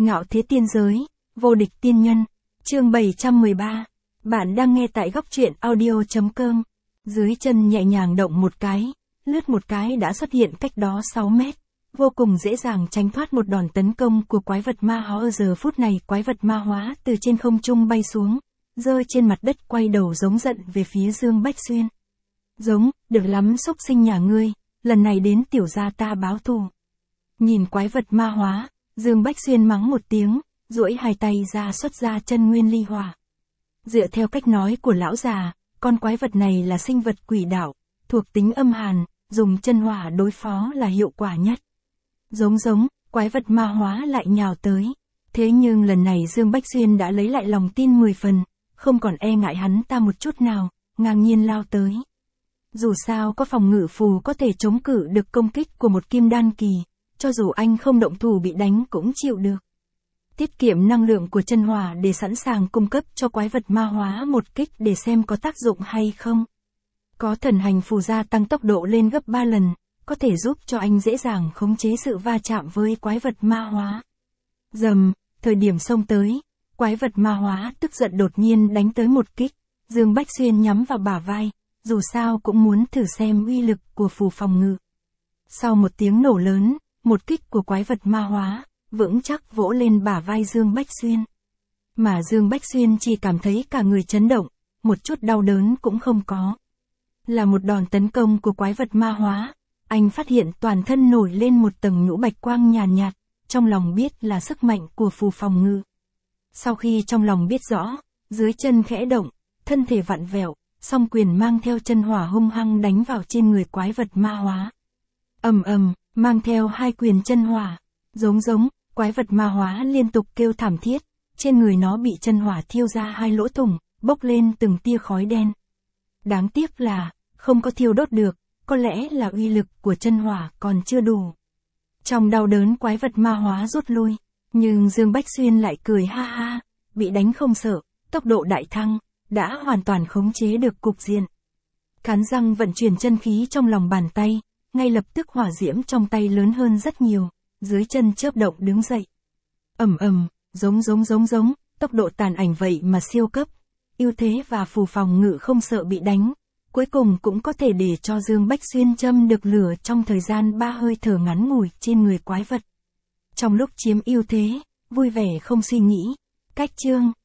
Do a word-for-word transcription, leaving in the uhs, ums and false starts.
Ngạo thế tiên giới, vô địch tiên nhân, chương bảy trăm mười ba. Bạn đang nghe tại góc truyện audio.com. Dưới chân nhẹ nhàng động một cái, lướt một cái đã xuất hiện cách đó sáu mét. Vô cùng dễ dàng tránh thoát một đòn tấn công của quái vật ma hóa. Ở giờ phút này quái vật ma hóa từ trên không trung bay xuống, rơi trên mặt đất quay đầu giống giận về phía Dương Bách Xuyên. Giống, được lắm xúc sinh nhà ngươi, lần này đến tiểu gia ta báo thù. Nhìn quái vật ma hóa, Dương Bách Xuyên mắng một tiếng, duỗi hai tay ra xuất ra chân nguyên ly hỏa. Dựa theo cách nói của lão già, con quái vật này là sinh vật quỷ đạo, thuộc tính âm hàn, dùng chân hỏa đối phó là hiệu quả nhất. Giống giống, quái vật ma hóa lại nhào tới. Thế nhưng lần này Dương Bách Xuyên đã lấy lại lòng tin mười phần, không còn e ngại hắn ta một chút nào, ngang nhiên lao tới. Dù sao có phòng ngự phù có thể chống cự được công kích của một kim đan kỳ, cho dù anh không động thủ bị đánh cũng chịu được. Tiết kiệm năng lượng của chân hỏa để sẵn sàng cung cấp cho quái vật ma hóa một kích để xem có tác dụng hay không. Có thần hành phù gia tăng tốc độ lên gấp ba lần, có thể giúp cho anh dễ dàng khống chế sự va chạm với quái vật ma hóa. Dầm, thời điểm xông tới, quái vật ma hóa tức giận đột nhiên đánh tới một kích, Dương Bách Xuyên nhắm vào bả vai, dù sao cũng muốn thử xem uy lực của phù phòng ngự. Sau một tiếng nổ lớn, một kích của quái vật ma hóa, vững chắc vỗ lên bả vai Dương Bách Xuyên. Mà Dương Bách Xuyên chỉ cảm thấy cả người chấn động, một chút đau đớn cũng không có. Là một đòn tấn công của quái vật ma hóa, anh phát hiện toàn thân nổi lên một tầng nhũ bạch quang nhàn nhạt, trong lòng biết là sức mạnh của phù phòng ngự. Sau khi trong lòng biết rõ, dưới chân khẽ động, thân thể vặn vẹo, song quyền mang theo chân hỏa hung hăng đánh vào trên người quái vật ma hóa. Ầm ầm, mang theo hai quyền chân hỏa, giống giống, quái vật ma hóa liên tục kêu thảm thiết, trên người nó bị chân hỏa thiêu ra hai lỗ thủng, bốc lên từng tia khói đen. Đáng tiếc là, không có thiêu đốt được, có lẽ là uy lực của chân hỏa còn chưa đủ. Trong đau đớn quái vật ma hóa rút lui, nhưng Dương Bách Xuyên lại cười ha ha, bị đánh không sợ, tốc độ đại thăng, đã hoàn toàn khống chế được cục diện. Cắn răng vận chuyển chân khí trong lòng bàn tay, ngay lập tức hỏa diễm trong tay lớn hơn rất nhiều, dưới chân chớp động đứng dậy. Ầm ầm, giống giống giống giống, tốc độ tàn ảnh vậy mà siêu cấp, ưu thế và phù phòng ngự không sợ bị đánh, cuối cùng cũng có thể để cho Dương Bách Xuyên châm được lửa trong thời gian ba hơi thở ngắn ngủi trên người quái vật. Trong lúc chiếm ưu thế, vui vẻ không suy nghĩ, cách chương.